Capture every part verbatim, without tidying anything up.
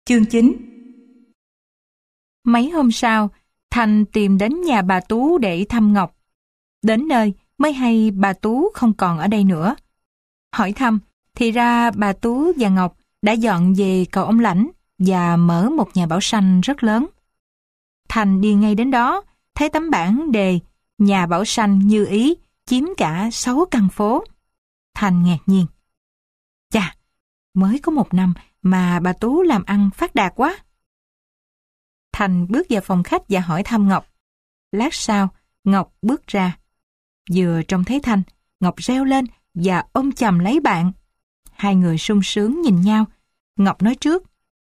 Chương chín. Mấy hôm sau, Thành tìm đến nhà bà Tú để thăm Ngọc. Đến nơi mới hay bà Tú không còn ở đây nữa. Hỏi thăm, thì ra bà Tú và Ngọc đã dọn về cầu Ông Lãnh và mở một nhà bảo sanh rất lớn. Thành đi ngay đến đó, thấy tấm bảng đề nhà bảo sanh Như Ý chiếm cả sáu căn phố. Thành ngạc nhiên. Chà, mới có một năm mà bà Tú làm ăn phát đạt quá. Thành bước vào phòng khách và hỏi thăm Ngọc. Lát sau, Ngọc bước ra. Vừa trông thấy Thành, Ngọc reo lên và ôm chầm lấy bạn. Hai người sung sướng nhìn nhau. Ngọc nói trước.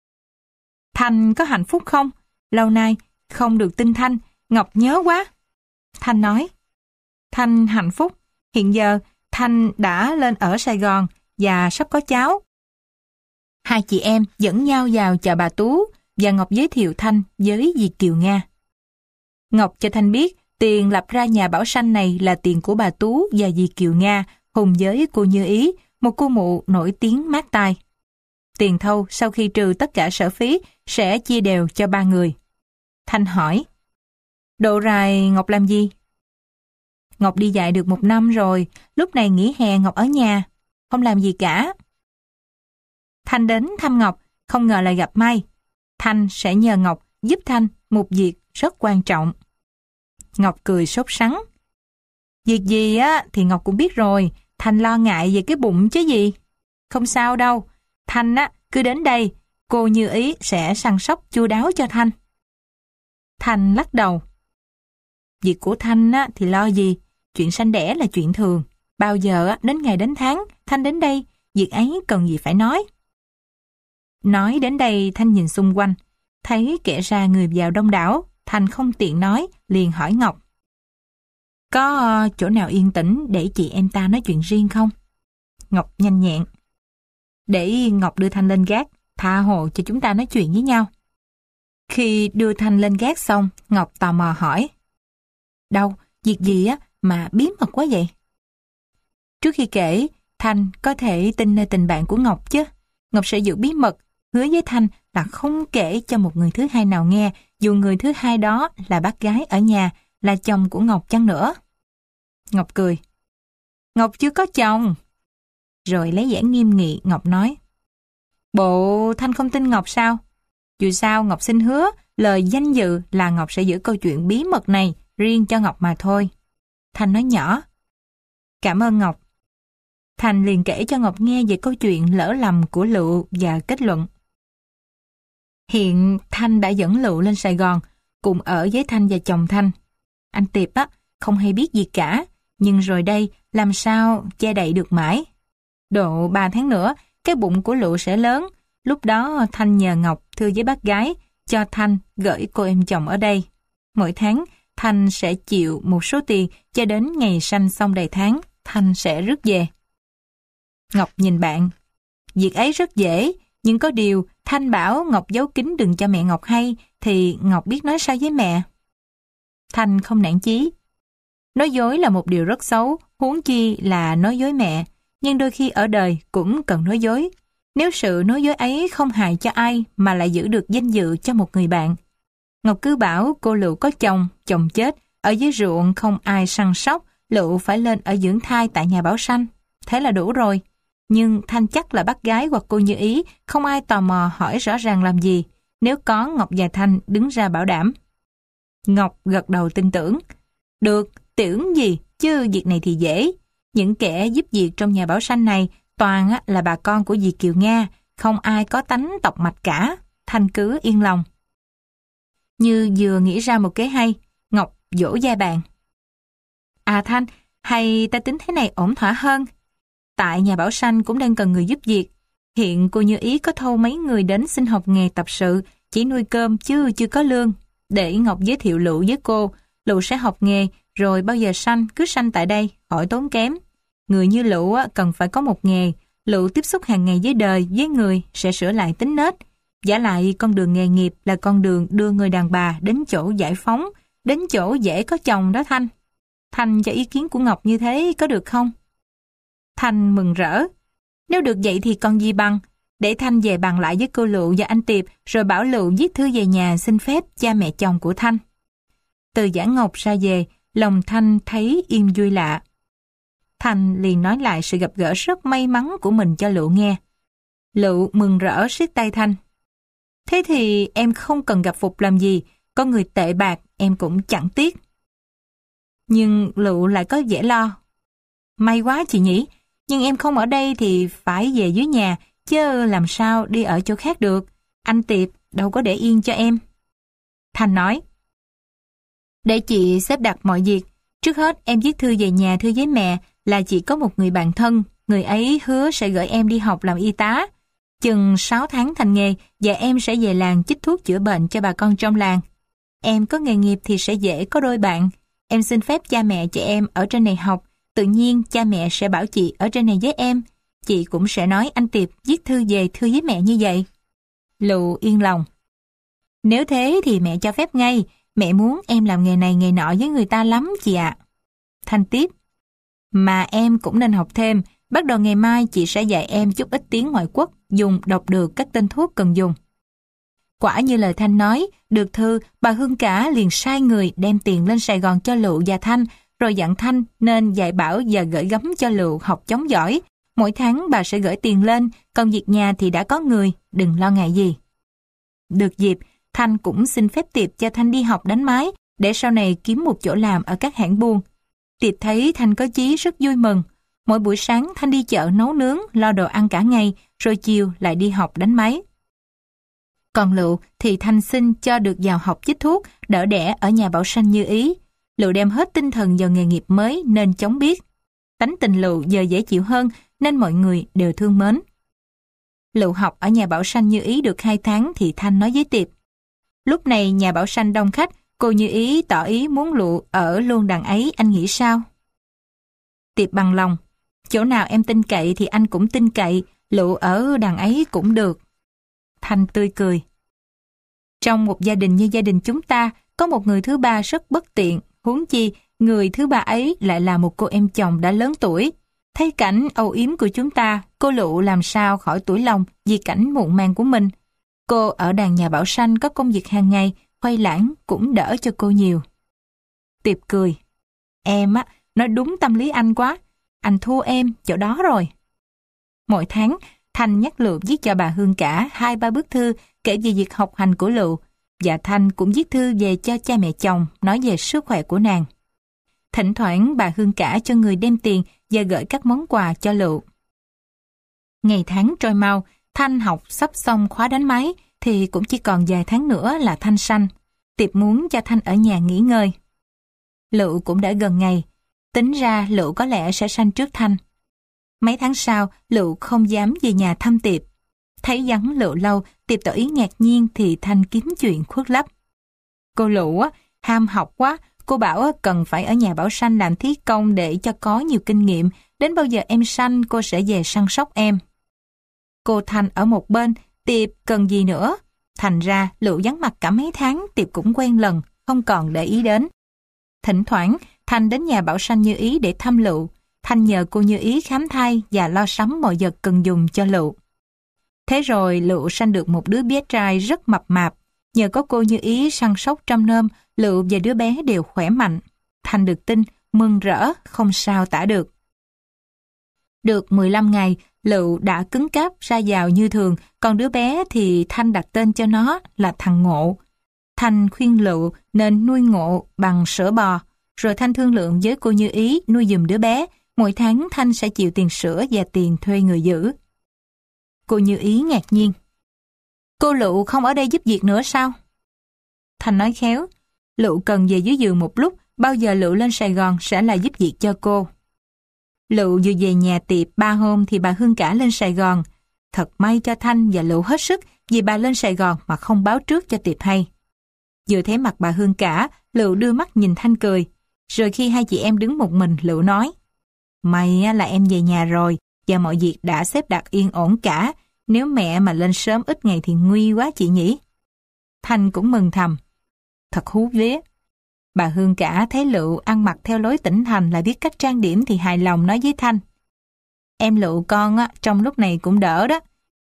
Thành có hạnh phúc không? Lâu nay không được tin Thanh, Ngọc nhớ quá. Thanh nói. Thanh hạnh phúc. Hiện giờ Thanh đã lên ở Sài Gòn và sắp có cháu. Hai chị em dẫn nhau vào chào bà Tú và Ngọc giới thiệu Thanh với dì Kiều Nga. Ngọc cho Thanh biết tiền lập ra nhà bảo sanh này là tiền của bà Tú và dì Kiều Nga cùng với cô Như Ý, một cô mụ nổi tiếng mát tai. Tiền thâu sau khi trừ tất cả sở phí sẽ chia đều cho ba người. Thanh hỏi, độ rày Ngọc làm gì? Ngọc đi dạy được một năm rồi, lúc này nghỉ hè Ngọc ở nhà, không làm gì cả. Thanh đến thăm Ngọc, không ngờ lại gặp may. Thanh sẽ nhờ Ngọc giúp Thanh một việc rất quan trọng. Ngọc cười sốt sắng. Việc gì á thì Ngọc cũng biết rồi, Thanh lo ngại về cái bụng chứ gì. Không sao đâu, Thanh á cứ đến đây, cô Như Ý sẽ săn sóc chu đáo cho Thanh. Thanh lắc đầu. Việc của Thanh á thì lo gì, chuyện sanh đẻ là chuyện thường. Bao giờ á đến ngày đến tháng, Thanh đến đây, việc ấy cần gì phải nói. Nói đến đây Thanh nhìn xung quanh, thấy kẻ ra người vào đông đảo, Thanh không tiện nói, liền hỏi Ngọc. Có uh, chỗ nào yên tĩnh để chị em ta nói chuyện riêng không? Ngọc nhanh nhẹn. Để Ngọc đưa Thanh lên gác, tha hồ cho chúng ta nói chuyện với nhau. Khi đưa Thanh lên gác xong, Ngọc tò mò hỏi. Đâu, việc gì á mà bí mật quá vậy? Trước khi kể, Thanh có thể tin nơi tình bạn của Ngọc chứ. Ngọc sẽ giữ bí mật, hứa với Thanh là không kể cho một người thứ hai nào nghe, dù người thứ hai đó là bác gái ở nhà, là chồng của Ngọc chăng nữa. Ngọc cười. Ngọc chưa có chồng. Rồi lấy vẻ nghiêm nghị, Ngọc nói. Bộ Thanh không tin Ngọc sao? Dù sao Ngọc xin hứa, lời danh dự là Ngọc sẽ giữ câu chuyện bí mật này riêng cho Ngọc mà thôi. Thanh nói nhỏ. Cảm ơn Ngọc. Thanh liền kể cho Ngọc nghe về câu chuyện lỡ lầm của Lựu và kết luận. Hiện Thanh đã dẫn Lựu lên Sài Gòn, cùng ở với Thanh và chồng Thanh. Anh Tiệp á, không hay biết gì cả, nhưng rồi đây làm sao che đậy được mãi. Độ ba tháng nữa, cái bụng của Lựu sẽ lớn, lúc đó Thanh nhờ Ngọc thưa với bác gái, cho Thanh gửi cô em chồng ở đây. Mỗi tháng, Thanh sẽ chịu một số tiền, cho đến ngày sanh xong đầy tháng, Thanh sẽ rước về. Ngọc nhìn bạn. Việc ấy rất dễ, nhưng có điều Thanh bảo Ngọc giấu kín đừng cho mẹ Ngọc hay, thì Ngọc biết nói sao với mẹ. Thanh không nản chí. Nói dối là một điều rất xấu, huống chi là nói dối mẹ, nhưng đôi khi ở đời cũng cần nói dối. Nếu sự nói dối ấy không hại cho ai mà lại giữ được danh dự cho một người bạn. Ngọc cứ bảo cô Lựu có chồng, chồng chết, ở dưới ruộng không ai săn sóc, Lựu phải lên ở dưỡng thai tại nhà bảo sanh. Thế là đủ rồi. Nhưng Thanh chắc là bác gái hoặc cô Như Ý, không ai tò mò hỏi rõ ràng làm gì. Nếu có, Ngọc và Thanh đứng ra bảo đảm. Ngọc gật đầu tin tưởng. Được, tưởng gì, chứ việc này thì dễ. Những kẻ giúp việc trong nhà bảo sanh này toàn là bà con của dì Kiều Nga, không ai có tánh tộc mạch cả. Thanh cứ yên lòng. Như vừa nghĩ ra một kế hay, Ngọc vỗ vai bàn. À Thanh, hay ta tính thế này ổn thỏa hơn. Tại nhà bảo sanh cũng đang cần người giúp việc. Hiện cô Như Ý có thâu mấy người đến xin học nghề tập sự, chỉ nuôi cơm chứ chưa có lương. Để Ngọc giới thiệu Lựu với cô, Lựu sẽ học nghề, rồi bao giờ sanh cứ sanh tại đây, khỏi tốn kém. Người như Lựu cần phải có một nghề, Lựu tiếp xúc hàng ngày với đời, với người sẽ sửa lại tính nết. Vả lại con đường nghề nghiệp là con đường đưa người đàn bà đến chỗ giải phóng, đến chỗ dễ có chồng đó Thanh. Thanh cho ý kiến của Ngọc như thế có được không? Thanh mừng rỡ. Nếu được vậy thì còn gì bằng, để Thanh về bàn lại với cô Lựu và anh Tiệp, rồi bảo Lựu viết thư về nhà xin phép cha mẹ chồng của Thanh. Từ Giã Ngọc ra về, lòng Thanh thấy yên vui lạ. Thanh liền nói lại sự gặp gỡ rất may mắn của mình cho Lựu nghe. Lựu mừng rỡ siết tay Thanh. Thế thì em không cần gặp Phục làm gì, có người tệ bạc em cũng chẳng tiếc. Nhưng Lựu lại có vẻ lo. May quá chị nhỉ, nhưng em không ở đây thì phải về dưới nhà, chứ làm sao đi ở chỗ khác được. Anh Tiệp đâu có để yên cho em. Thanh nói, để chị xếp đặt mọi việc. Trước hết em viết thư về nhà thưa với mẹ là chị có một người bạn thân, người ấy hứa sẽ gửi em đi học làm y tá. Chừng sáu tháng thành nghề và em sẽ về làng chích thuốc chữa bệnh cho bà con trong làng. Em có nghề nghiệp thì sẽ dễ có đôi bạn. Em xin phép cha mẹ cho em ở trên này học, tự nhiên cha mẹ sẽ bảo chị ở trên này với em. Chị cũng sẽ nói anh Tiệp viết thư về thưa với mẹ như vậy. Lựu yên lòng. Nếu thế thì mẹ cho phép ngay, mẹ muốn em làm nghề này nghề nọ với người ta lắm chị ạ. Thanh tiếp. Mà em cũng nên học thêm, bắt đầu ngày mai chị sẽ dạy em chút ít tiếng ngoại quốc, dùng đọc được các tên thuốc cần dùng. Quả như lời Thanh nói, được thư, bà Hương Cả liền sai người đem tiền lên Sài Gòn cho Lựu và Thanh, rồi dặn Thanh nên dạy bảo và gửi gắm cho Lựu học chống giỏi. Mỗi tháng bà sẽ gửi tiền lên, còn việc nhà thì đã có người, đừng lo ngại gì. Được dịp, Thanh cũng xin phép Tiệp cho Thanh đi học đánh máy, để sau này kiếm một chỗ làm ở các hãng buôn. Tiệp thấy Thanh có chí rất vui mừng. Mỗi buổi sáng Thanh đi chợ nấu nướng, lo đồ ăn cả ngày, rồi chiều lại đi học đánh máy. Còn Lựu thì Thanh xin cho được vào học chích thuốc, đỡ đẻ ở nhà Bảo Sanh như ý. Lựu đem hết tinh thần vào nghề nghiệp mới nên chóng biết. Tánh tình Lựu giờ dễ chịu hơn nên mọi người đều thương mến. Lựu học ở nhà Bảo Sanh như ý được hai tháng thì Thanh nói với Tiệp. Lúc này nhà Bảo Sanh đông khách, cô như ý tỏ ý muốn Lựu ở luôn đằng ấy, anh nghĩ sao? Tiệp bằng lòng. Chỗ nào em tin cậy thì anh cũng tin cậy, Lựu ở đằng ấy cũng được. Thanh tươi cười. Trong một gia đình như gia đình chúng ta, có một người thứ ba rất bất tiện, huống chi người thứ ba ấy lại là một cô em chồng đã lớn tuổi. Thấy cảnh âu yếm của chúng ta, cô Lựu làm sao khỏi tủi lòng vì cảnh muộn màng của mình. Cô ở đàn nhà Bảo Sanh có công việc hàng ngày, khuây lãng cũng đỡ cho cô nhiều. Tiệp cười. Em á, nói đúng tâm lý anh quá. Anh thua em chỗ đó rồi. Mỗi tháng, Thanh nhắc Lựu viết cho bà Hương Cả hai ba bức thư kể về việc học hành của Lựu, và Thanh cũng viết thư về cho cha mẹ chồng nói về sức khỏe của nàng. Thỉnh thoảng bà Hương Cả cho người đem tiền và gửi các món quà cho Lựu. Ngày tháng trôi mau, Thanh học sắp xong khóa đánh máy thì cũng chỉ còn vài tháng nữa là Thanh sanh. Tiệp muốn cho Thanh ở nhà nghỉ ngơi. Lựu cũng đã gần ngày, tính ra Lựu có lẽ sẽ sanh trước Thanh. Mấy tháng sau, Lựu không dám về nhà thăm Tiệp. Thấy vắng Lựu lâu, Tiệp tỏ ý ngạc nhiên thì Thanh kiếm chuyện khuất lấp. Cô Lựu á, ham học quá, cô bảo á, cần phải ở nhà Bảo Sanh làm thí công để cho có nhiều kinh nghiệm, đến bao giờ em sanh cô sẽ về săn sóc em. Cô Thanh ở một bên, Tiệp cần gì nữa. Thành ra Lựu vắng mặt cả mấy tháng, Tiệp cũng quen lần, không còn để ý đến. Thỉnh thoảng, Thanh đến nhà Bảo Sanh Như Ý để thăm Lựu. Thanh nhờ cô Như Ý khám thai và lo sắm mọi vật cần dùng cho Lựu. Thế rồi Lựu sanh được một đứa bé trai rất mập mạp. Nhờ có cô Như Ý săn sóc trông nom, Lựu và đứa bé đều khỏe mạnh. Thanh được tin, mừng rỡ, không sao tả được. Được mười lăm ngày, Lựu đã cứng cáp ra vào như thường, còn đứa bé thì Thanh đặt tên cho nó là thằng Ngộ. Thanh khuyên Lựu nên nuôi Ngộ bằng sữa bò, rồi Thanh thương lượng với cô Như Ý nuôi giùm đứa bé, mỗi tháng Thanh sẽ chịu tiền sữa và tiền thuê người giữ. Cô Như Ý ngạc nhiên. Cô Lựu không ở đây giúp việc nữa sao? Thanh nói khéo, Lựu cần về dưới giường một lúc, bao giờ Lựu lên Sài Gòn sẽ là giúp việc cho cô. Lựu vừa về nhà Tiệp ba hôm thì bà Hương Cả lên Sài Gòn. Thật may cho Thanh và Lựu hết sức vì bà lên Sài Gòn mà không báo trước cho Tiệp hay. Vừa thấy mặt bà Hương Cả, Lựu đưa mắt nhìn Thanh cười. Rồi khi hai chị em đứng một mình, Lựu nói, may là em về nhà rồi và mọi việc đã xếp đặt yên ổn cả. Nếu mẹ mà lên sớm ít ngày thì nguy quá chị nhỉ. Thanh cũng mừng thầm. Thật hú vía. Bà Hương Cả thấy Lựu ăn mặc theo lối tỉnh thành lại biết cách trang điểm thì hài lòng nói với Thanh. Em Lựu con á, trong lúc này cũng đỡ đó.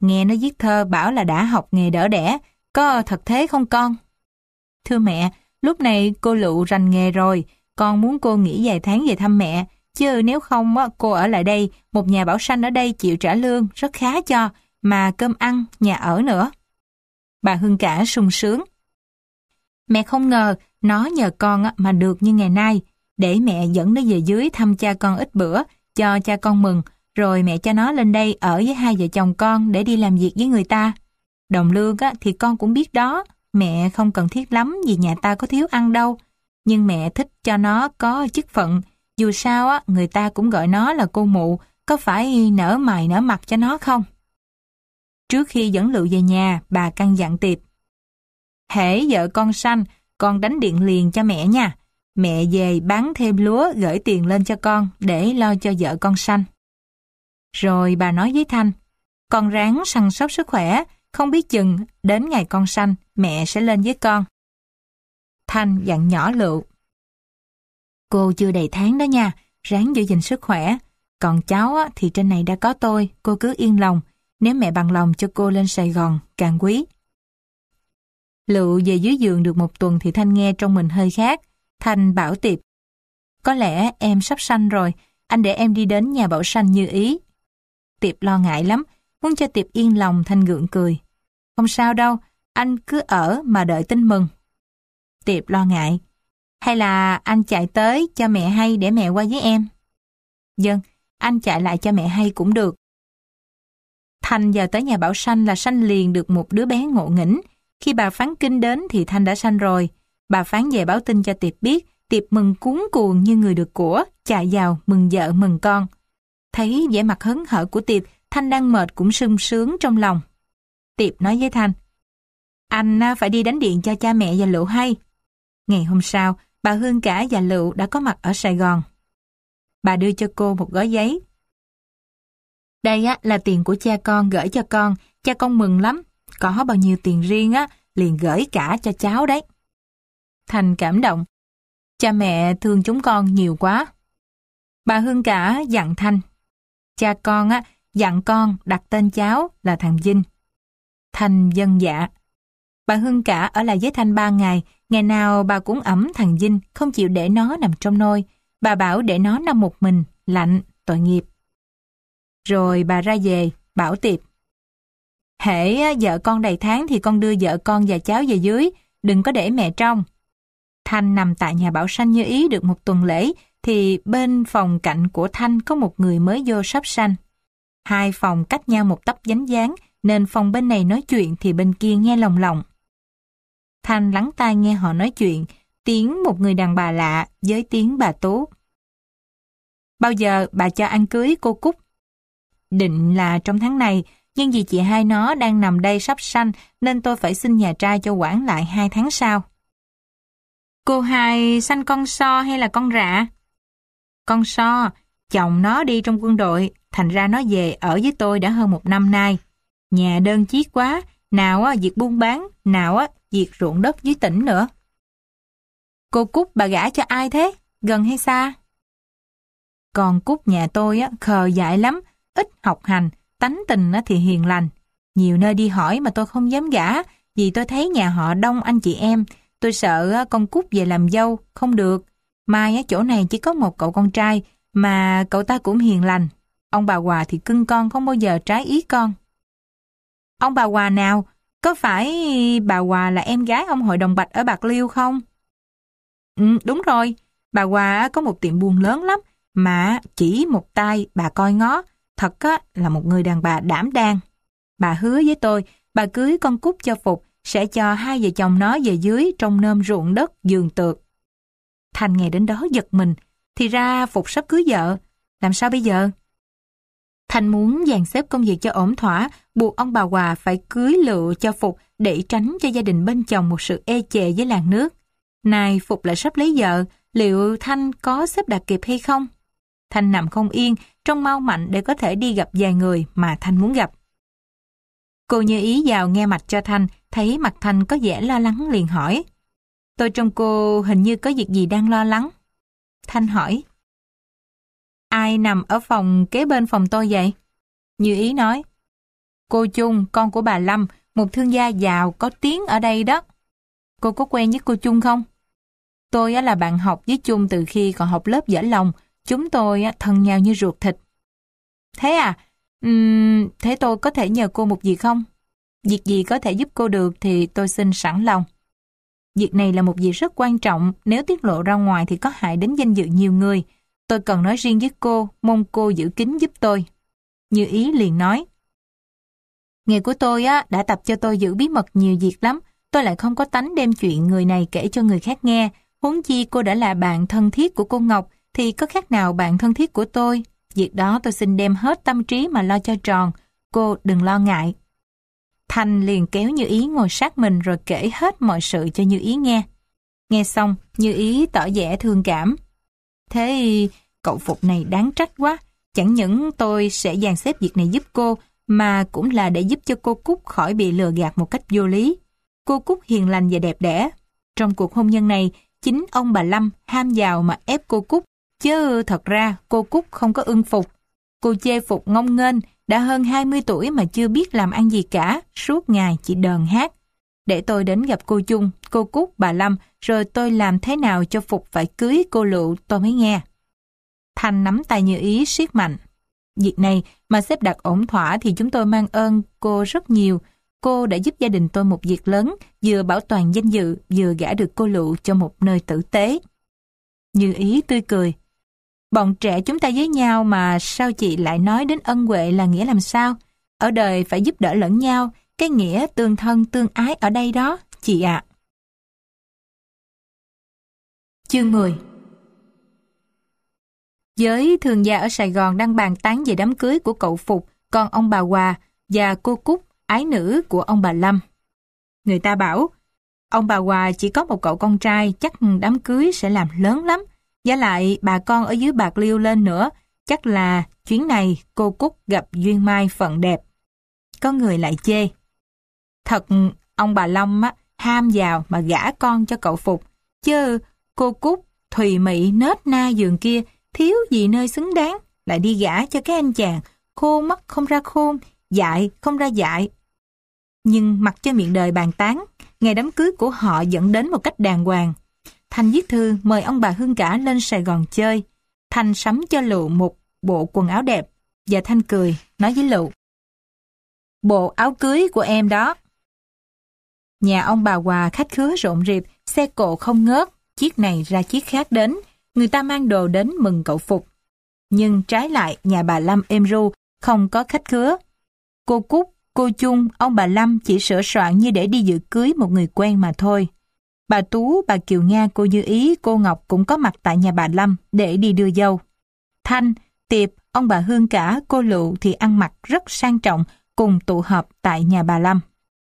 Nghe nó viết thơ bảo là đã học nghề đỡ đẻ, có thật thế không con? Thưa mẹ, lúc này cô Lựu rành nghề rồi, con muốn cô nghỉ vài tháng về thăm mẹ, chứ nếu không cô ở lại đây, một nhà bảo sanh ở đây chịu trả lương rất khá cho, mà cơm ăn, nhà ở nữa. Bà Hương Cả sung sướng. Mẹ không ngờ nó nhờ con mà được như ngày nay, để mẹ dẫn nó về dưới thăm cha con ít bữa, cho cha con mừng, rồi mẹ cho nó lên đây ở với hai vợ chồng con để đi làm việc với người ta. Đồng lương á, thì con cũng biết đó, mẹ không cần thiết lắm vì nhà ta có thiếu ăn đâu. Nhưng mẹ thích cho nó có chức phận, dù sao á, người ta cũng gọi nó là cô mụ, có phải nở mày nở mặt cho nó không? Trước khi dẫn Lựu về nhà, bà căn dặn Tiệp. Hễ vợ con sanh, con đánh điện liền cho mẹ nha. Mẹ về bán thêm lúa gửi tiền lên cho con để lo cho vợ con sanh. Rồi bà nói với Thanh, con ráng săn sóc sức khỏe, không biết chừng đến ngày con sanh mẹ sẽ lên với con. Thanh dặn nhỏ Lựu. Cô chưa đầy tháng đó nha, ráng giữ gìn sức khỏe. Còn cháu á, thì trên này đã có tôi, cô cứ yên lòng. Nếu mẹ bằng lòng cho cô lên Sài Gòn, càng quý. Lựu về dưới giường được một tuần thì Thanh nghe trong mình hơi khác. Thanh bảo Tiệp, có lẽ em sắp sanh rồi, anh để em đi đến nhà bảo sanh như ý. Tiệp lo ngại lắm, muốn cho Tiệp yên lòng. Thanh gượng cười. Không sao đâu, anh cứ ở mà đợi tin mừng. Tiệp lo ngại. Hay là anh chạy tới cho mẹ hay để mẹ qua với em? Vâng, anh chạy lại cho mẹ hay cũng được. Thanh giờ tới nhà bảo sanh là sanh liền được một đứa bé ngộ nghĩnh. Khi bà Phán Kinh đến thì Thanh đã sanh rồi. Bà Phán về báo tin cho Tiệp biết, Tiệp mừng cuống cuồng như người được của, chạy vào mừng vợ mừng con. Thấy vẻ mặt hớn hở của Tiệp, Thanh đang mệt cũng sung sướng trong lòng. Tiệp nói với Thanh, anh phải đi đánh điện cho cha mẹ và Lựu hay. Ngày hôm sau, bà Hương Cả và Lựu đã có mặt ở Sài Gòn. Bà đưa cho cô một gói giấy. Đây á là tiền của cha con gửi cho con, cha con mừng lắm. Có bao nhiêu tiền riêng á, liền gửi cả cho cháu đấy. Thanh cảm động. Cha mẹ thương chúng con nhiều quá. Bà Hương Cả dặn Thanh. Cha con á, dặn con đặt tên cháu là thằng Vinh. Thanh vâng dạ. Bà Hương Cả ở lại với Thanh ba ngày, ngày nào bà cũng ẵm thằng Vinh, không chịu để nó nằm trong nôi. Bà bảo để nó nằm một mình, lạnh, tội nghiệp. Rồi bà ra về, bảo Tiệp. Hễ vợ con đầy tháng thì con đưa vợ con và cháu về dưới, đừng có để mẹ trong. Thanh nằm tại nhà bảo sanh như ý được một tuần lễ, thì bên phòng cạnh của Thanh có một người mới vô sắp sanh. Hai phòng cách nhau một tấc dánh dáng, nên phòng bên này nói chuyện thì bên kia nghe lồng lộng. Thanh lắng tai nghe họ nói chuyện, tiếng một người đàn bà lạ với tiếng bà Tú. Bao giờ bà cho ăn cưới cô Cúc? Định là trong tháng này, nhưng vì chị hai nó đang nằm đây sắp sanh nên tôi phải xin nhà trai cho quản lại hai tháng sau. Cô hai sanh con so hay là con rạ? Con so, chồng nó đi trong quân đội, thành ra nó về ở với tôi đã hơn một năm nay. Nhà đơn chiếc quá, nào á việc buôn bán, nào á việc ruộng đất dưới tỉnh nữa. Cô Cúc bà gả cho ai thế? Gần hay xa? Còn Cúc nhà tôi á khờ dại lắm, ít học hành, tánh tình á thì hiền lành. Nhiều nơi đi hỏi mà tôi không dám gả, vì tôi thấy nhà họ đông anh chị em. Tôi sợ con Cúc về làm dâu, không được. Mai á chỗ này chỉ có một cậu con trai, mà cậu ta cũng hiền lành. Ông bà Hòa thì cưng con, không bao giờ trái ý con. Ông bà Hòa nào? Có phải bà Hòa là em gái ông hội đồng Bạch ở Bạc Liêu không? Ừ, đúng rồi. Bà Hòa có một tiệm buôn lớn lắm, mà chỉ một tay bà coi ngó. Thật á, là một người đàn bà đảm đang. Bà hứa với tôi, bà cưới con Cúc cho Phục, sẽ cho hai vợ chồng nó về dưới trong nôm ruộng đất vườn tược. Thanh nghe đến đó giật mình, thì ra Phục sắp cưới vợ. Làm sao bây giờ? Thanh muốn dàn xếp công việc cho ổn thỏa, buộc ông bà Hòa phải cưới Lựu cho Phục để tránh cho gia đình bên chồng một sự ê chề với làng nước. Này Phục lại sắp lấy vợ, liệu Thanh có xếp đặt kịp hay không? Thanh nằm không yên, trông mau mạnh để có thể đi gặp vài người mà Thanh muốn gặp. Cô Như Ý vào nghe mạch cho Thanh, thấy mặt Thanh có vẻ lo lắng liền hỏi. Tôi trông cô hình như có việc gì đang lo lắng. Thanh hỏi. Ai nằm ở phòng kế bên phòng tôi vậy? Như Ý nói. Cô Chung, con của bà Lâm, một thương gia giàu có tiếng ở đây đó. Cô có quen với cô Chung không? Tôi là bạn học với Chung từ khi còn học lớp võ lòng. Chúng tôi thân nhau như ruột thịt. Thế à? Uhm, thế tôi có thể nhờ cô một việc không? Việc gì có thể giúp cô được thì tôi xin sẵn lòng. Việc này là một việc rất quan trọng, nếu tiết lộ ra ngoài thì có hại đến danh dự nhiều người. Tôi cần nói riêng với cô, mong cô giữ kín giúp tôi. Như Ý liền nói. Nghề của tôi á đã tập cho tôi giữ bí mật nhiều việc lắm. Tôi lại không có tánh đem chuyện người này kể cho người khác nghe. Huống chi cô đã là bạn thân thiết của cô Ngọc, thì có khác nào bạn thân thiết của tôi. Việc đó tôi xin đem hết tâm trí mà lo cho tròn. Cô đừng lo ngại. Thanh liền kéo Như Ý ngồi sát mình rồi kể hết mọi sự cho Như Ý nghe. Nghe xong, Như Ý tỏ vẻ thương cảm. Thế cậu Phục này đáng trách quá. Chẳng những tôi sẽ dàn xếp việc này giúp cô, mà cũng là để giúp cho cô Cúc khỏi bị lừa gạt một cách vô lý. Cô Cúc hiền lành và đẹp đẽ. Trong cuộc hôn nhân này, chính ông bà Lâm ham giàu mà ép cô Cúc, chứ thật ra cô Cúc không có ưng Phục. Cô chê Phục ngông nghênh, đã hơn hai mươi tuổi mà chưa biết làm ăn gì cả, suốt ngày chỉ đờn hát. Để tôi đến gặp cô Chung, cô Cúc, bà Lâm, rồi tôi làm thế nào cho Phục phải cưới cô Lựu tôi mới nghe. Thanh nắm tay Như Ý siết mạnh. Việc này mà xếp đặt ổn thỏa thì chúng tôi mang ơn cô rất nhiều. Cô đã giúp gia đình tôi một việc lớn, vừa bảo toàn danh dự, vừa gả được cô Lựu cho một nơi tử tế. Như Ý tươi cười. Bọn trẻ chúng ta với nhau mà sao chị lại nói đến ân huệ là nghĩa làm sao? Ở đời phải giúp đỡ lẫn nhau, cái nghĩa tương thân tương ái ở đây đó, chị ạ. À. Chương mười. Giới thương gia ở Sài Gòn đang bàn tán về đám cưới của cậu Phục, con ông bà Hòa và cô Cúc, ái nữ của ông bà Lâm. Người ta bảo, ông bà Hòa chỉ có một cậu con trai, chắc đám cưới sẽ làm lớn lắm. Và lại bà con ở dưới Bạc Liêu lên nữa, chắc là chuyến này cô Cúc gặp duyên mai phận đẹp. Có người lại chê. Thật, ông bà Lâm á, ham giàu mà gả con cho cậu Phục. Chứ cô Cúc, thùy mị nết na giường kia, thiếu gì nơi xứng đáng, lại đi gả cho cái anh chàng, khôn mắt không ra khôn, dại không ra dại. Nhưng mặc cho miệng đời bàn tán, ngày đám cưới của họ dẫn đến một cách đàng hoàng. Thanh viết thư mời ông bà Hương cả lên Sài Gòn chơi. Thanh sắm cho Lựu một bộ quần áo đẹp, và Thanh cười, nói với Lựu. Bộ áo cưới của em đó. Nhà ông bà Hòa khách khứa rộn rịp, xe cộ không ngớt, chiếc này ra chiếc khác đến, người ta mang đồ đến mừng cậu Phục. Nhưng trái lại nhà bà Lâm êm ru, không có khách khứa. Cô Cúc, cô Chung, ông bà Lâm chỉ sửa soạn như để đi dự cưới một người quen mà thôi. Bà Tú, bà Kiều Nga, cô Như Ý, cô Ngọc cũng có mặt tại nhà bà Lâm để đi đưa dâu. Thanh, Tiệp, ông bà Hương cả, cô Lựu thì ăn mặc rất sang trọng cùng tụ họp tại nhà bà Lâm.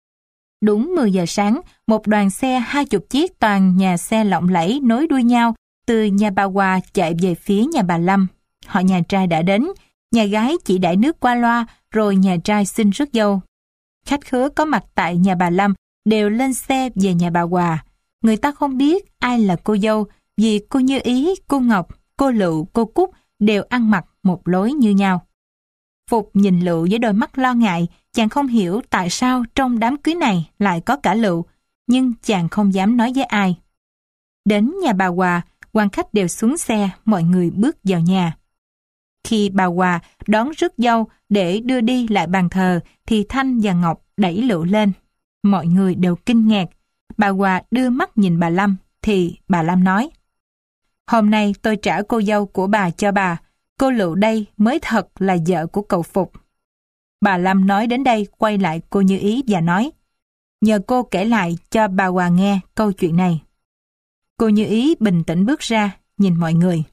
Đúng mười giờ sáng, một đoàn xe hai chục chiếc toàn nhà xe lộng lẫy nối đuôi nhau từ nhà bà Hòa chạy về phía nhà bà Lâm. Họ nhà trai đã đến, nhà gái chỉ đãi nước qua loa rồi nhà trai xin rước dâu. Khách khứa có mặt tại nhà bà Lâm đều lên xe về nhà bà Hòa. Người ta không biết ai là cô dâu vì cô Như Ý, cô Ngọc, cô Lựu, cô Cúc đều ăn mặc một lối như nhau. Phục nhìn Lựu với đôi mắt lo ngại, chàng không hiểu tại sao trong đám cưới này lại có cả Lựu, nhưng chàng không dám nói với ai. Đến nhà bà Hòa, quan khách đều xuống xe, mọi người bước vào nhà. Khi bà Hòa đón rước dâu để đưa đi lại bàn thờ, thì Thanh và Ngọc đẩy Lựu lên. Mọi người đều kinh ngạc. Bà Hòa đưa mắt nhìn bà Lâm, thì bà Lâm nói: Hôm nay tôi trả cô dâu của bà cho bà, cô Lựu đây mới thật là vợ của cậu Phục. Bà Lâm nói đến đây quay lại cô Như Ý và nói: Nhờ cô kể lại cho bà Hòa nghe câu chuyện này. Cô Như Ý bình tĩnh bước ra, nhìn mọi người.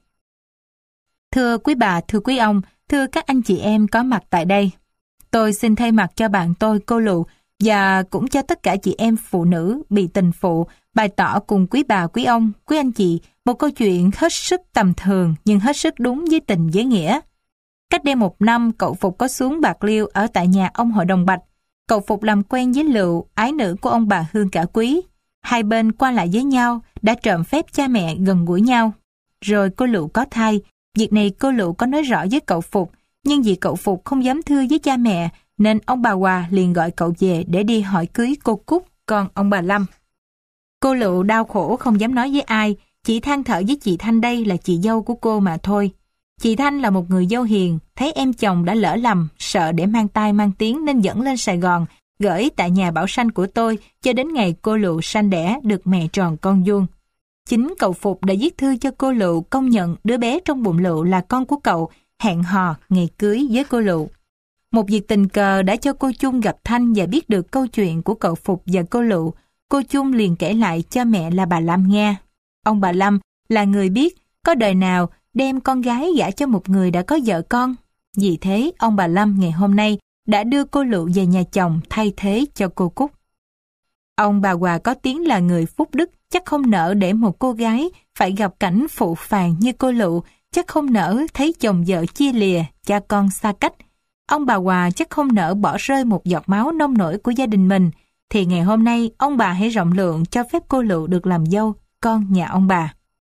Thưa quý bà, thưa quý ông, thưa các anh chị em có mặt tại đây. Tôi xin thay mặt cho bạn tôi cô Lựu và cũng cho tất cả chị em phụ nữ bị tình phụ bày tỏ cùng quý bà, quý ông, quý anh chị một câu chuyện hết sức tầm thường nhưng hết sức đúng với tình với nghĩa. Cách đây một năm, cậu Phục có xuống Bạc Liêu ở tại nhà ông hội đồng Bạch. Cậu Phục làm quen với Lựu, ái nữ của ông bà Hương cả quý. Hai bên qua lại với nhau, đã trộm phép cha mẹ gần gũi nhau. Rồi cô Lựu có thai. Việc này cô Lựu có nói rõ với cậu Phục, nhưng vì cậu Phục không dám thưa với cha mẹ nên ông bà Hòa liền gọi cậu về để đi hỏi cưới cô Cúc, con ông bà Lâm. Cô Lựu đau khổ không dám nói với ai, chỉ than thở với chị Thanh đây là chị dâu của cô mà thôi. Chị Thanh là một người dâu hiền, thấy em chồng đã lỡ lầm, sợ để mang tai mang tiếng nên dẫn lên Sài Gòn, gửi tại nhà bảo sanh của tôi cho đến ngày cô Lựu sanh đẻ được mẹ tròn con vuông. Chính cậu Phục đã viết thư cho cô Lựu công nhận đứa bé trong bụng Lựu là con của cậu, hẹn hò ngày cưới với cô Lựu. Một việc tình cờ đã cho cô Chung gặp Thanh và biết được câu chuyện của cậu Phục và cô Lựu. Cô Chung liền kể lại cho mẹ là bà Lâm nghe. Ông bà Lâm là người biết có đời nào đem con gái gả cho một người đã có vợ con. Vì thế, ông bà Lâm ngày hôm nay đã đưa cô Lựu về nhà chồng thay thế cho cô Cúc. Ông bà Hòa có tiếng là người phúc đức, chắc không nỡ để một cô gái phải gặp cảnh phụ phàng như cô Lựu, chắc không nỡ thấy chồng vợ chia lìa, cha con xa cách. Ông bà Hòa chắc không nỡ bỏ rơi một giọt máu nông nổi của gia đình mình, thì ngày hôm nay ông bà hãy rộng lượng cho phép cô Lựu được làm dâu, con nhà ông bà.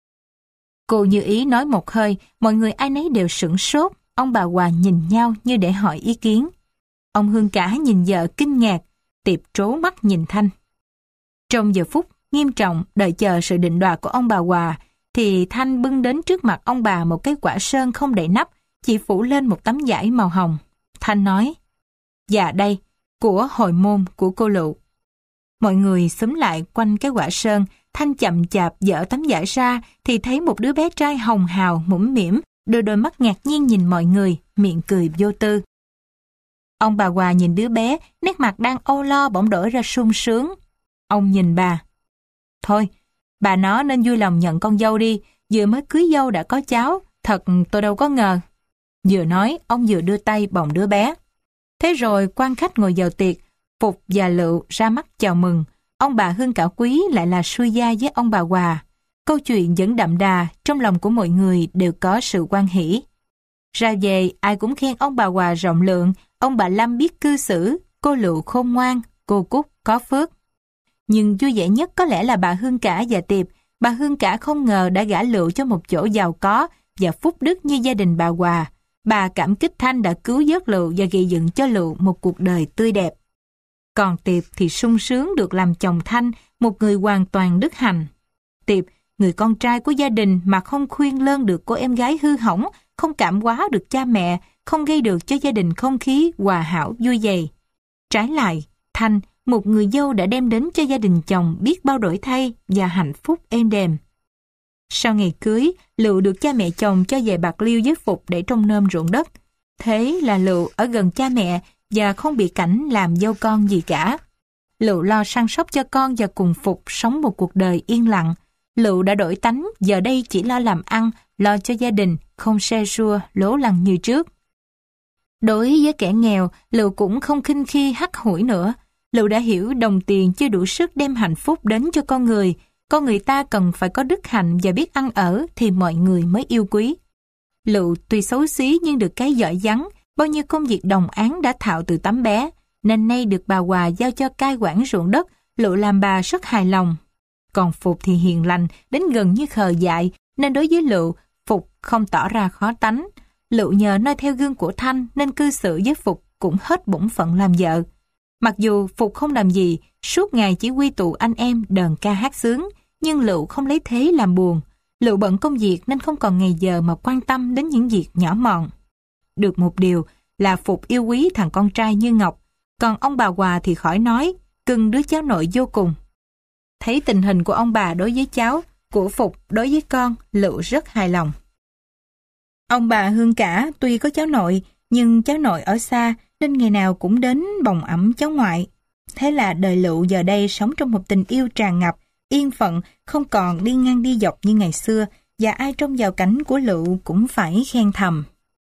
Cô Như Ý nói một hơi, mọi người ai nấy đều sửng sốt, ông bà Hòa nhìn nhau như để hỏi ý kiến. Ông Hương Cả nhìn vợ kinh ngạc, Tiệp trố mắt nhìn Thanh. Trong giờ phút nghiêm trọng đợi chờ sự định đoạt của ông bà Hòa, thì Thanh bưng đến trước mặt ông bà một cái quả sơn không đậy nắp, chỉ phủ lên một tấm vải màu hồng. Thanh nói, dạ đây, của hồi môn của cô Lựu. Mọi người xúm lại quanh cái quả sơn, Thanh chậm chạp dỡ tấm vải ra thì thấy một đứa bé trai hồng hào mũm mĩm, đôi đôi mắt ngạc nhiên nhìn mọi người, miệng cười vô tư. Ông bà Hòa nhìn đứa bé, nét mặt đang âu lo bỗng đổi ra sung sướng. Ông nhìn bà. Thôi, bà nó nên vui lòng nhận con dâu đi, vừa mới cưới dâu đã có cháu, thật tôi đâu có ngờ. Vừa nói, ông vừa đưa tay bồng đứa bé. Thế rồi quan khách ngồi vào tiệc, Phục và Lựu ra mắt chào mừng. Ông bà Hương Cả Quý lại là xuôi gia với ông bà Hòa. Câu chuyện vẫn đậm đà, trong lòng của mọi người đều có sự hoan hỷ. Ra về, ai cũng khen ông bà Hòa rộng lượng, ông bà Lâm biết cư xử, cô Lựu khôn ngoan, cô Cúc có phước. Nhưng vui vẻ nhất có lẽ là bà Hương Cả và Tiệp. Bà Hương Cả không ngờ đã gả Lựu cho một chỗ giàu có và phúc đức như gia đình bà Hòa. Bà cảm kích Thanh đã cứu vớt Lựu và gây dựng cho Lựu một cuộc đời tươi đẹp. Còn Tiệp thì sung sướng được làm chồng Thanh, một người hoàn toàn đức hạnh. Tiệp, người con trai của gia đình mà không khuyên lơn được cô em gái hư hỏng, không cảm hóa được cha mẹ, không gây được cho gia đình không khí hòa hảo vui vầy. Trái lại, Thanh, một người dâu đã đem đến cho gia đình chồng biết bao đổi thay và hạnh phúc êm đềm. Sau ngày cưới, Lựu được cha mẹ chồng cho về Bạc Liêu với Phục để trông nom ruộng đất. Thế là Lựu ở gần cha mẹ và không bị cảnh làm dâu con gì cả. Lựu lo săn sóc cho con và cùng Phục sống một cuộc đời yên lặng. Lựu đã đổi tánh, giờ đây chỉ lo làm ăn, lo cho gia đình, không se sua, lố lăng như trước. Đối với kẻ nghèo, Lựu cũng không khinh khi hắt hủi nữa. Lựu đã hiểu đồng tiền chưa đủ sức đem hạnh phúc đến cho con người. Con người ta cần phải có đức hạnh và biết ăn ở thì mọi người mới yêu quý. Lựu tuy xấu xí nhưng được cái giỏi vắng, bao nhiêu công việc đồng áng đã thạo từ tấm bé, nên nay được bà Hòa giao cho cai quản ruộng đất, Lựu làm bà rất hài lòng. Còn Phục thì hiền lành, đến gần như khờ dại, nên đối với Lựu, Phục không tỏ ra khó tánh. Lựu nhờ noi theo gương của Thanh nên cư xử với Phục cũng hết bổn phận làm vợ. Mặc dù Phục không làm gì, suốt ngày chỉ quy tụ anh em đờn ca hát sướng, nhưng Lựu không lấy thế làm buồn. Lựu bận công việc nên không còn ngày giờ mà quan tâm đến những việc nhỏ mọn. Được một điều là Phục yêu quý thằng con trai như ngọc, còn ông bà Hòa thì khỏi nói, cưng đứa cháu nội vô cùng. Thấy tình hình của ông bà đối với cháu, của Phục đối với con, Lựu rất hài lòng. Ông bà Hương Cả tuy có cháu nội, nhưng cháu nội ở xa nên ngày nào cũng đến bồng ẵm cháu ngoại. Thế là đời Lựu giờ đây sống trong một tình yêu tràn ngập, yên phận, không còn đi ngang đi dọc như ngày xưa, và ai trông vào cảnh của Lựu cũng phải khen thầm.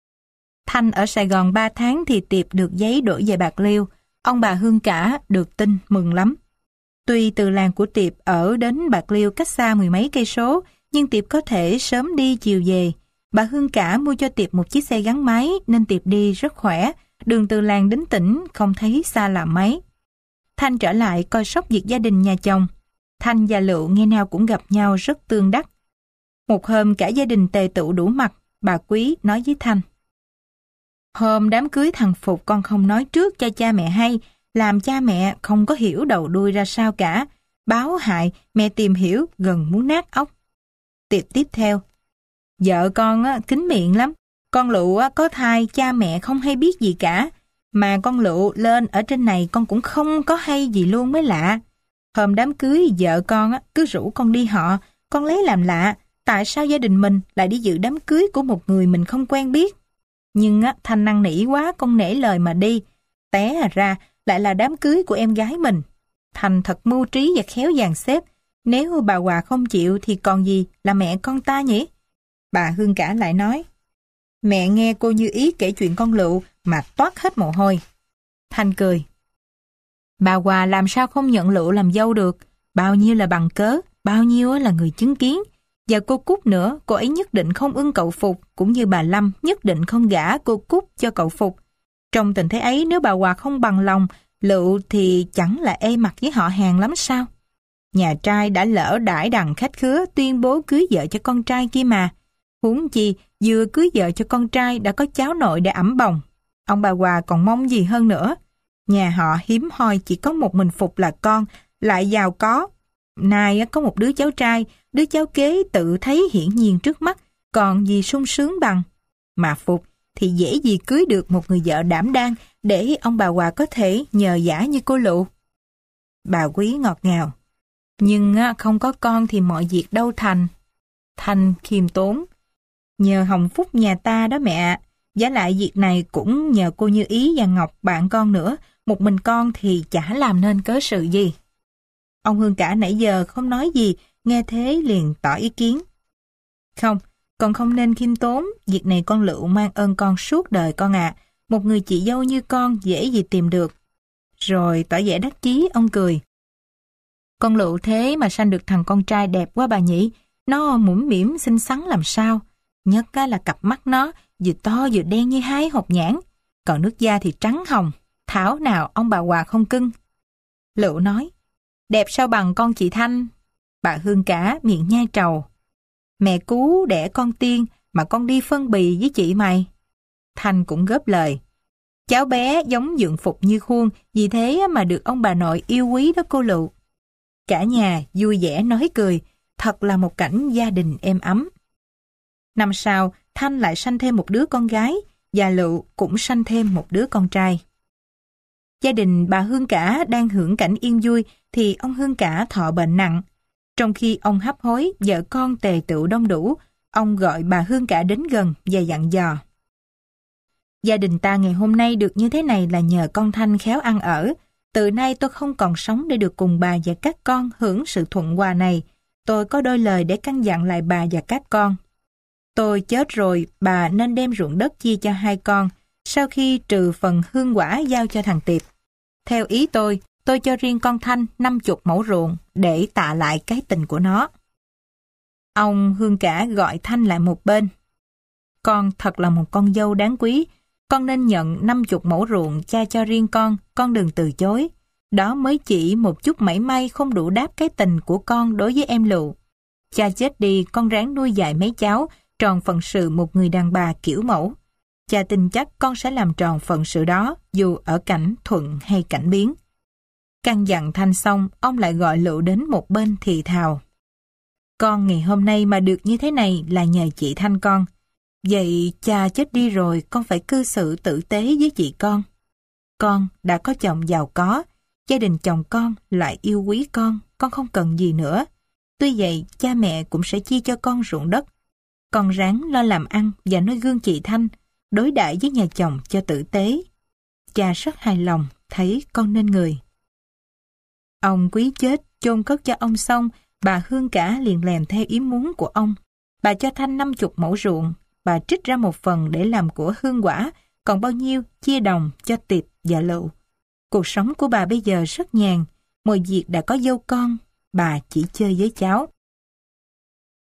Thanh ở Sài Gòn ba tháng thì Tiệp được giấy đổi về Bạc Liêu. Ông bà Hương Cả được tin mừng lắm. Tuy từ làng của Tiệp ở đến Bạc Liêu cách xa mười mấy cây số, nhưng Tiệp có thể sớm đi chiều về. Bà Hương Cả mua cho Tiệp một chiếc xe gắn máy nên Tiệp đi rất khỏe. Đường từ làng đến tỉnh không thấy xa lạ mấy. Thanh trở lại coi sóc việc gia đình nhà chồng. Thanh và Lựu nghe nào cũng gặp nhau rất tương đắc. Một hôm cả gia đình tề tựu đủ mặt, bà Quý nói với Thanh. Hôm đám cưới thằng Phục con không nói trước cho cha mẹ hay, làm cha mẹ không có hiểu đầu đuôi ra sao cả. Báo hại, mẹ tìm hiểu gần muốn nát óc. Tiếp tiếp theo, vợ con á, kín miệng lắm. Con Lụ á, có thai, cha mẹ không hay biết gì cả. Mà con Lụ lên ở trên này con cũng không có hay gì luôn mới lạ. Hôm đám cưới vợ con á, cứ rủ con đi họ, con lấy làm lạ. Tại sao gia đình mình lại đi dự đám cưới của một người mình không quen biết? Nhưng á, Thanh năn nỉ quá, con nể lời mà đi. Té ra lại là đám cưới của em gái mình. Thành thật mưu trí và khéo dàn xếp. Nếu bà Hòa không chịu thì còn gì là mẹ con ta nhỉ? Bà Hương Cả lại nói. Mẹ nghe cô Như Ý kể chuyện con Lựu mà toát hết mồ hôi. Thanh cười. Bà Hòa làm sao không nhận Lựu làm dâu được? Bao nhiêu là bằng cớ, bao nhiêu là người chứng kiến. Và cô Cúc nữa, cô ấy nhất định không ưng cậu Phục, cũng như bà Lâm nhất định không gả cô Cúc cho cậu Phục. Trong tình thế ấy, nếu bà Hòa không bằng lòng, Lựu thì chẳng là ê mặt với họ hàng lắm sao? Nhà trai đã lỡ đãi đằng khách khứa tuyên bố cưới vợ cho con trai kia mà. Huống chi, vừa cưới vợ cho con trai đã có cháu nội để ẵm bồng. Ông bà Hòa còn mong gì hơn nữa. Nhà họ hiếm hoi chỉ có một mình Phục là con, lại giàu có. Nay có một đứa cháu trai, đứa cháu kế tự thấy hiển nhiên trước mắt, còn gì sung sướng bằng. Mà Phục thì dễ gì cưới được một người vợ đảm đang để ông bà Hòa có thể nhờ vả như cô Lụ. Bà Quý ngọt ngào. Nhưng không có con thì mọi việc đâu thành. Thanh khiêm tốn. Nhờ hồng phúc nhà ta đó mẹ. Giá lại việc này cũng nhờ cô Như Ý và Ngọc bạn con nữa. Một mình con thì chả làm nên cớ sự gì. Ông Hương Cả nãy giờ không nói gì, nghe thế liền tỏ ý kiến. Không, con không nên khiêm tốn. Việc này con Lựu mang ơn con suốt đời con ạ. À. Một người chị dâu như con dễ gì tìm được. Rồi tỏ vẻ đắc chí, ông cười. Con Lựu thế mà sanh được thằng con trai đẹp quá bà nhỉ. Nó mũm mĩm xinh xắn làm sao. Nhất là cặp mắt nó vừa to vừa đen như hái hột nhãn. Còn nước da thì trắng hồng. Thảo nào ông bà Hòa không cưng. Lựu nói. Đẹp sao bằng con chị Thanh. Bà Hương Cả miệng nhai trầu. Mẹ cú đẻ con tiên mà con đi phân bì với chị mày. Thanh cũng góp lời. Cháu bé giống Dượng Phục như khuôn, vì thế mà được ông bà nội yêu quý đó cô Lựu. Cả nhà vui vẻ nói cười, thật là một cảnh gia đình êm ấm. Năm sau, Thanh lại sanh thêm một đứa con gái, và Lựu cũng sanh thêm một đứa con trai. Gia đình bà Hương Cả đang hưởng cảnh yên vui, thì ông Hương Cả thọ bệnh nặng. Trong khi ông hấp hối, vợ con tề tựu đông đủ, ông gọi bà Hương Cả đến gần và dặn dò. Gia đình ta ngày hôm nay được như thế này là nhờ con Thanh khéo ăn ở. Từ nay tôi không còn sống để được cùng bà và các con hưởng sự thuận hòa này. Tôi có đôi lời để căn dặn lại bà và các con. Tôi chết rồi, bà nên đem ruộng đất chia cho hai con, sau khi trừ phần hương quả giao cho thằng Tiệp. Theo ý tôi, tôi cho riêng con Thanh năm chục mẫu ruộng để tạ lại cái tình của nó. Ông Hương Cả gọi Thanh lại một bên. Con thật là một con dâu đáng quý. Con nên nhận năm chục mẫu ruộng cha cho riêng con, con đừng từ chối. Đó mới chỉ một chút mảy may không đủ đáp cái tình của con đối với em Lựu. Cha chết đi, con ráng nuôi dạy mấy cháu, tròn phận sự một người đàn bà kiểu mẫu. Cha tin chắc con sẽ làm tròn phận sự đó, dù ở cảnh thuận hay cảnh biến. Căn dặn Thanh xong, ông lại gọi Lựu đến một bên thì thào. Con ngày hôm nay mà được như thế này là nhờ chị Thanh con. Vậy cha chết đi rồi con phải cư xử tử tế với chị con. Con đã có chồng giàu có, gia đình chồng con lại yêu quý con, con không cần gì nữa. Tuy vậy cha mẹ cũng sẽ chia cho con ruộng đất. Con ráng lo làm ăn và noi gương chị Thanh, đối đãi với nhà chồng cho tử tế. Cha rất hài lòng thấy con nên người. Ông Quý chết, chôn cất cho ông xong, bà Hương Cả liền làm theo ý muốn của ông. Bà cho Thanh năm chục mẫu ruộng, bà trích ra một phần để làm của hương quả, còn bao nhiêu chia đồng cho Tiệp và Lựu. Cuộc sống của bà bây giờ rất nhàn, mọi việc đã có dâu con, bà chỉ chơi với cháu.